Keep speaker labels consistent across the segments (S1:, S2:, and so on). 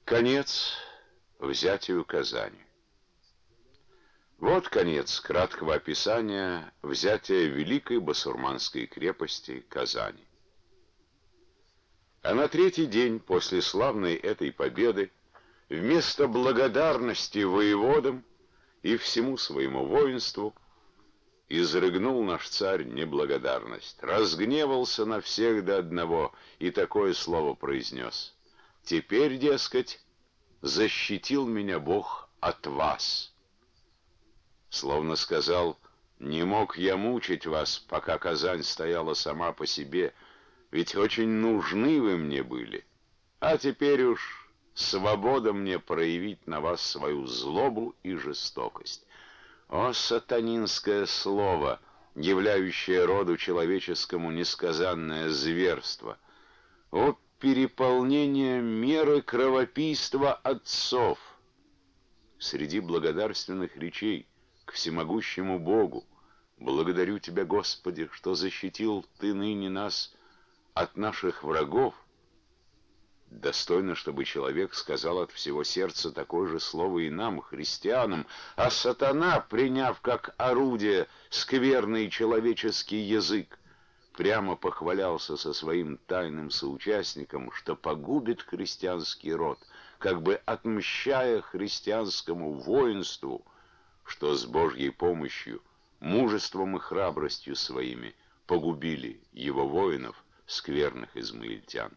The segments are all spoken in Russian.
S1: Конец взятию Казани. Вот конец краткого описания взятия великой басурманской крепости Казани. А на третий день после славной этой победы вместо благодарности воеводам и всему своему воинству изрыгнул наш царь неблагодарность, разгневался на всех до одного и такое слово произнес: «Теперь, дескать, защитил меня Бог от вас». Словно сказал: «Не мог я мучить вас, пока Казань стояла сама по себе, ведь очень нужны вы мне были. А теперь уж свобода мне проявить на вас свою злобу и жестокость». О, сатанинское слово, являющее роду человеческому несказанное зверство! О, переполнение меры кровопийства отцов! Среди благодарственных речей к всемогущему Богу: «Благодарю Тебя, Господи, что защитил Ты ныне нас от наших врагов», достойно, чтобы человек сказал от всего сердца такое же слово и нам, христианам, а сатана, приняв как орудие скверный человеческий язык, прямо похвалялся со своим тайным соучастником, что погубит христианский род, как бы отмщая христианскому воинству, что с Божьей помощью, мужеством и храбростью своими погубили его воинов, скверных измаильтян.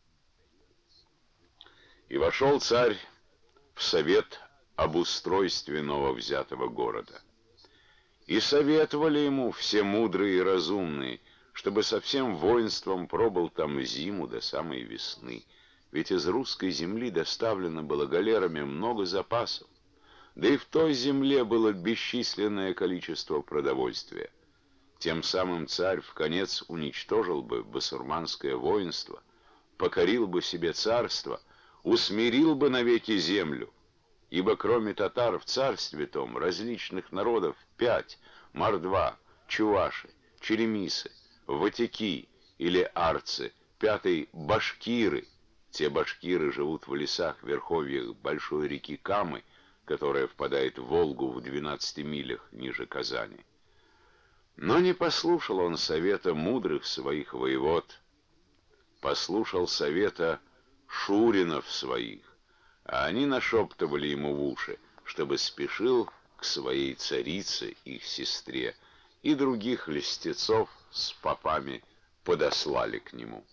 S1: И вошел царь в совет об устройстве нововзятого города. И советовали ему все мудрые и разумные, чтобы со всем воинством пробыл там зиму до самой весны, ведь из русской земли доставлено было галерами много запасов, да и в той земле было бесчисленное количество продовольствия. Тем самым царь вконец уничтожил бы басурманское воинство, покорил бы себе царство, усмирил бы навеки землю, ибо кроме татар в царстве том различных народов 5: мордва, чуваши, черемисы, ватики или арцы, 5 башкиры. Те башкиры живут в лесах верховьях большой реки Камы, которая впадает в Волгу в 12 милях ниже Казани. Но не послушал он совета мудрых своих воевод, послушал совета шуринов своих, а они нашептывали ему в уши, чтобы спешил к своей царице, их сестре, и других льстецов с попами подослали к нему.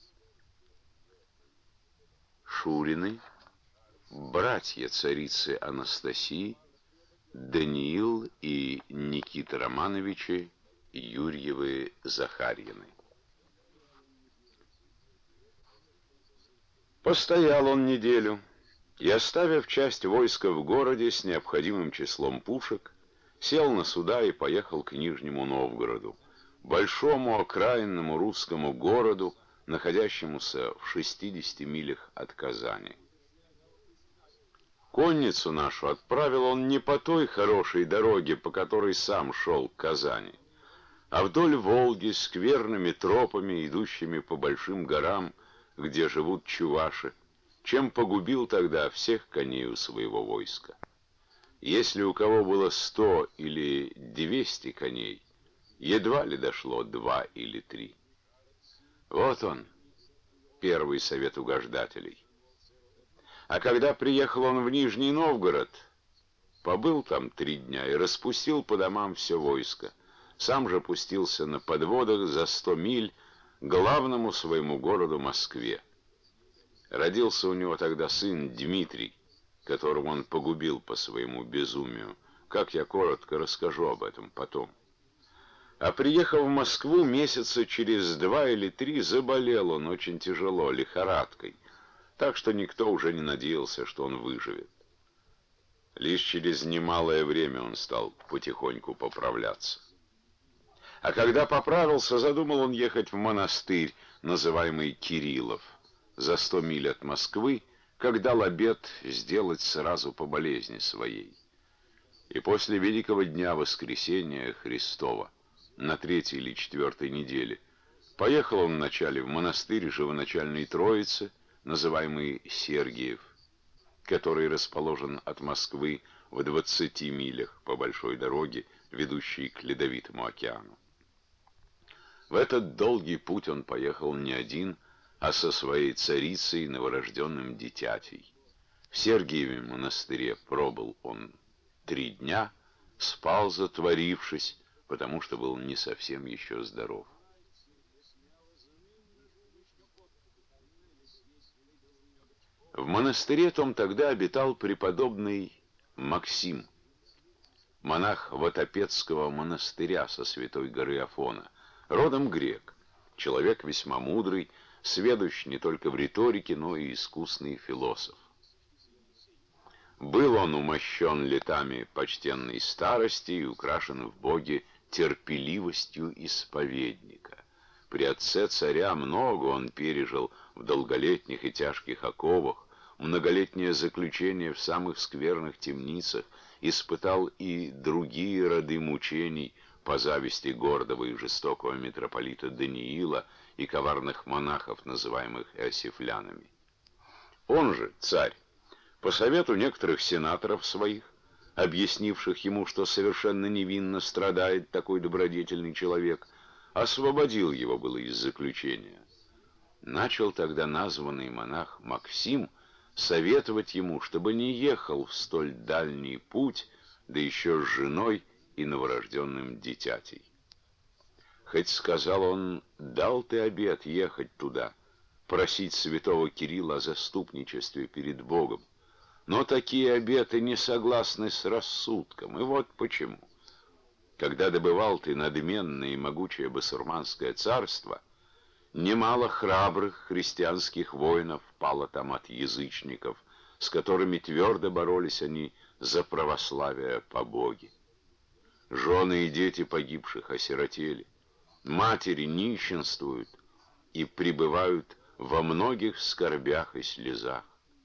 S1: Шурины — братья царицы Анастасии, Даниил и Никита Романовичи Юрьевы-Захарьины. Постоял он неделю и, оставив часть войска в городе с необходимым числом пушек, сел на суда и поехал к Нижнему Новгороду, большому окраинному русскому городу, находящемуся в 60 милях от Казани. Конницу нашу отправил он не по той хорошей дороге, по которой сам шел к Казани, а вдоль Волги скверными тропами, идущими по большим горам, где живут чуваши, чем погубил тогда всех коней у своего войска. Если у кого было 100 или 200 коней, едва ли дошло 2 или 3. Вот он, первый совет угождателей. А когда приехал он в Нижний Новгород, побыл там 3 дня и распустил по домам все войско, сам же пустился на подводах за 100 миль к главному своему городу Москве. Родился у него тогда сын Дмитрий, которого он погубил по своему безумию, как я коротко расскажу об этом потом. А приехав в Москву, месяца через 2 или 3 заболел он очень тяжело, лихорадкой, так что никто уже не надеялся, что он выживет. Лишь через немалое время он стал потихоньку поправляться. А когда поправился, задумал он ехать в монастырь, называемый Кириллов, за 100 миль от Москвы, как дал обет сделать сразу по болезни своей. И после великого дня Воскресения Христова, на 3-й или 4-й неделе, поехал он вначале в монастырь Живоначальной Троицы, называемый Сергиев, который расположен от Москвы в 20 милях по большой дороге, ведущей к Ледовитому океану. В этот долгий путь он поехал не один, а со своей царицей, новорожденным дитятей. В Сергиеве монастыре пробыл он 3 дня, спал затворившись, потому что был не совсем еще здоров. В монастыре том тогда обитал преподобный Максим, монах Ватопедского монастыря со святой горы Афона, родом грек, человек весьма мудрый, сведущ не только в риторике, но и искусный философ. Был он умощен летами почтенной старости и украшен в Боге терпеливостью исповедника. При отце царя много он пережил в долголетних и тяжких оковах, многолетнее заключение в самых скверных темницах, испытал и другие роды мучений по зависти гордого и жестокого митрополита Даниила и коварных монахов, называемых иосифлянами. Он же, царь, по совету некоторых сенаторов своих, объяснивших ему, что совершенно невинно страдает такой добродетельный человек, освободил его было из заключения. Начал тогда названный монах Максим советовать ему, чтобы не ехал в столь дальний путь, да еще с женой и новорожденным дитятей. Хоть, сказал он, дал ты обет ехать туда, просить святого Кирилла о заступничестве перед Богом, но такие обеты не согласны с рассудком, и вот почему. Когда добывал ты надменное и могучее басурманское царство, немало храбрых христианских воинов пало там от язычников, с которыми твердо боролись они за православие по Боге. Жены и дети погибших осиротели, матери нищенствуют и пребывают во многих скорбях и слезах.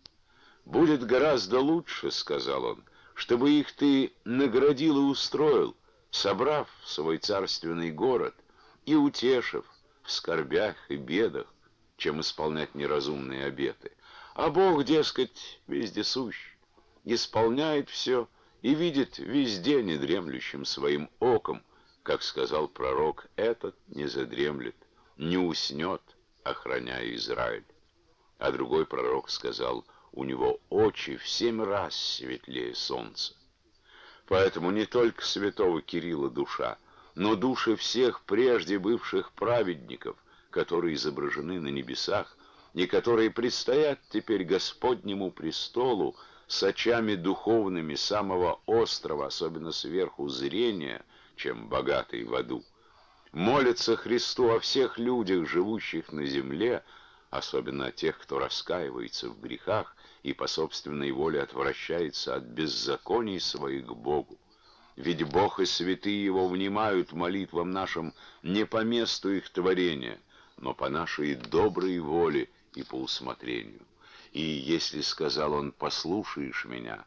S1: «Будет гораздо лучше, — сказал он, — чтобы их ты наградил и устроил, собрав в свой царственный город и утешив в скорбях и бедах, чем исполнять неразумные обеты. А Бог, дескать, вездесущ, исполняет все и видит везде недремлющим своим оком, как сказал пророк, этот не задремлет, не уснет, охраняя Израиль. А другой пророк сказал, у него очи в 7 раз светлее солнца. Поэтому не только святого Кирилла душа, но души всех прежде бывших праведников, которые изображены на небесах и которые предстоят теперь Господнему престолу с очами духовными самого острого, особенно сверху зрения, чем богатый в аду, молятся Христу о всех людях, живущих на земле, особенно о тех, кто раскаивается в грехах и по собственной воле отвращается от беззаконий своих к Богу. Ведь Бог и святые Его внимают молитвам нашим не по месту их творения, но по нашей доброй воле и по усмотрению. И если, сказал он, послушаешь меня,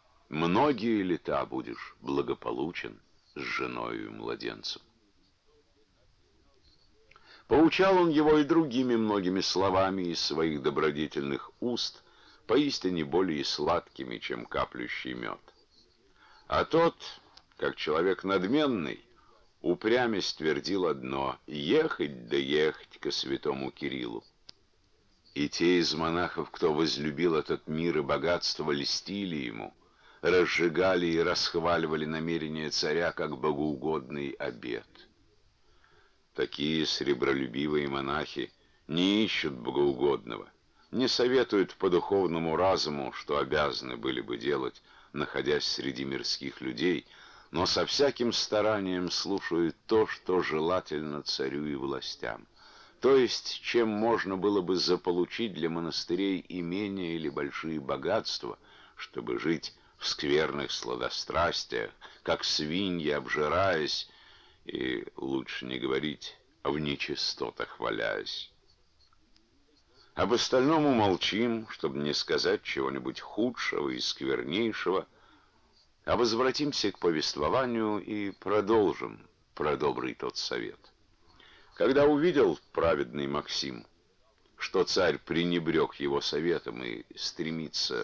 S1: многие лета будешь благополучен с женою и младенцем. Поучал он его и другими многими словами из своих добродетельных уст, поистине более сладкими, чем каплющий мед. А тот, как человек надменный, упрямясь твердил одно — ехать да ехать ко святому Кириллу. И те из монахов, кто возлюбил этот мир и богатство, льстили ему, разжигали и расхваливали намерения царя как богоугодный обет. Такие сребролюбивые монахи не ищут богоугодного, не советуют по духовному разуму, что обязаны были бы делать, находясь среди мирских людей, но со всяким старанием слушают то, что желательно царю и властям, то есть чем можно было бы заполучить для монастырей имения или большие богатства, чтобы жить в скверных сладострастиях, как свиньи, обжираясь, и лучше не говорить, в нечистотах валяясь. Об остальном умолчим, чтобы не сказать чего-нибудь худшего и сквернейшего, а возвратимся к повествованию и продолжим про добрый тот совет. Когда увидел праведный Максим, что царь пренебрег его советом и стремится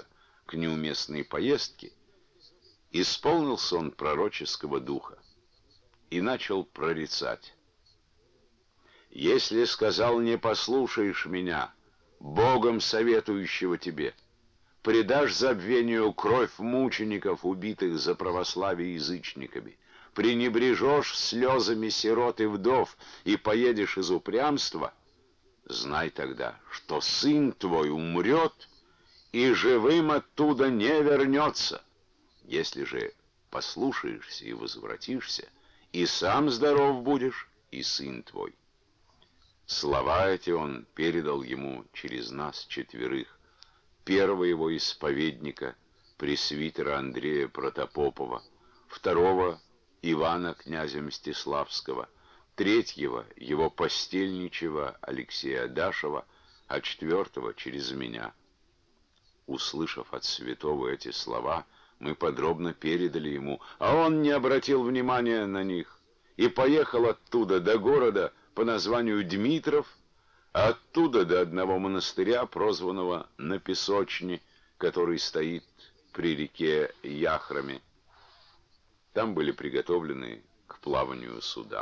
S1: к неуместной поездке, исполнился он пророческого духа и начал прорицать. «Если, — сказал, — не послушаешь меня, Богом советующего тебе, предашь забвению кровь мучеников, убитых за православие язычниками, пренебрежешь слезами сирот и вдов и поедешь из упрямства, знай тогда, что сын твой умрет и живым оттуда не вернется. Если же послушаешься и возвратишься, и сам здоров будешь, и сын твой». Слова эти он передал ему через нас четверых: первого его исповедника, пресвитера Андрея Протопопова, второго Ивана князя Мстиславского, третьего его постельничего Алексея Адашева, а четвертого через меня. Услышав от святого эти слова, мы подробно передали ему, а он не обратил внимания на них и поехал оттуда до города по названию Дмитров, а оттуда до одного монастыря, прозванного на Песочне, который стоит при реке Яхраме. Там были приготовлены к плаванию суда.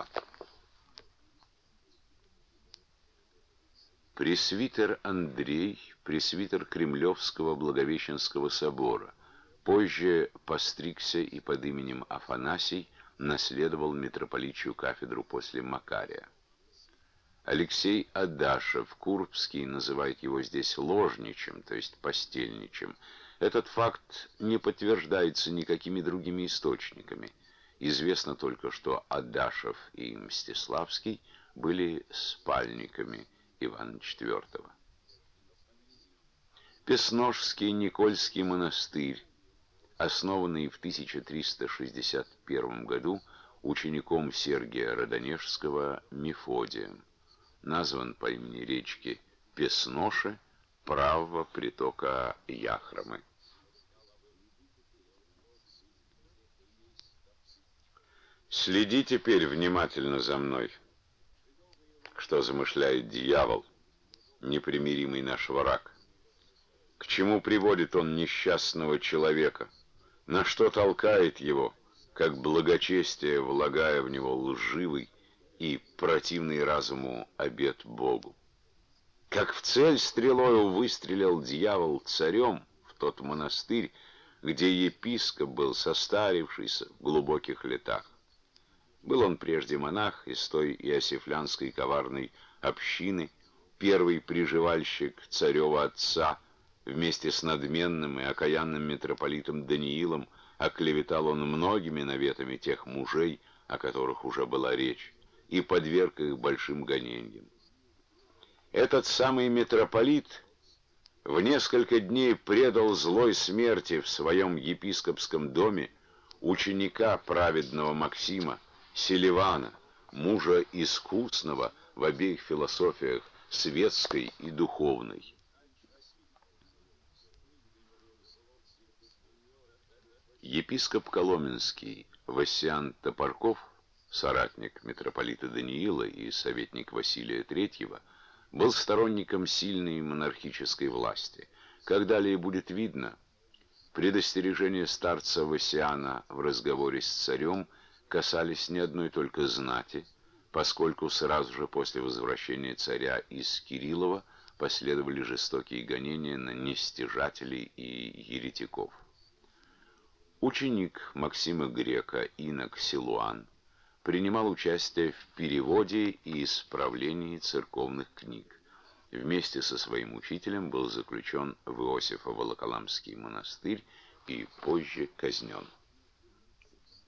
S1: Пресвитер Андрей, пресвитер Кремлевского Благовещенского собора, позже постригся и под именем Афанасий наследовал митрополичью кафедру после Макария. Алексей Адашев, Курбский называет его здесь ложничем, то есть постельничем. Этот факт не подтверждается никакими другими источниками. Известно только, что Адашев и Мстиславский были спальниками Ивана IV. Песножский Никольский монастырь, основанный в 1361 году учеником Сергия Родонежского Мефодием, назван по имени речки Песноши, правого притока Яхромы. Следи теперь внимательно за мной, что замышляет дьявол, непримиримый наш враг. К чему приводит он несчастного человека, на что толкает его, как благочестие влагая в него лживый и противный разуму обет Богу. Как в цель стрелою выстрелил дьявол царем в тот монастырь, где епископ был состарившийся в глубоких летах. Был он прежде монах из той иосифлянской коварной общины, первый приживальщик царева отца. Вместе с надменным и окаянным митрополитом Даниилом оклеветал он многими наветами тех мужей, о которых уже была речь, и подверг их большим гонениям. Этот самый митрополит в несколько дней предал злой смерти в своем епископском доме ученика праведного Максима, Селивана, мужа искусного в обеих философиях, светской и духовной. Епископ Коломенский Вассиан Топорков, соратник митрополита Даниила и советник Василия III, был сторонником сильной монархической власти. Как далее будет видно, предостережения старца Вассиана в разговоре с царем касались не одной только знати, поскольку сразу же после возвращения царя из Кириллова последовали жестокие гонения на нестяжателей и еретиков. Ученик Максима Грека, инок Силуан, принимал участие в переводе и исправлении церковных книг. Вместе со своим учителем был заключен в Иосифо-Волоколамский монастырь и позже казнен.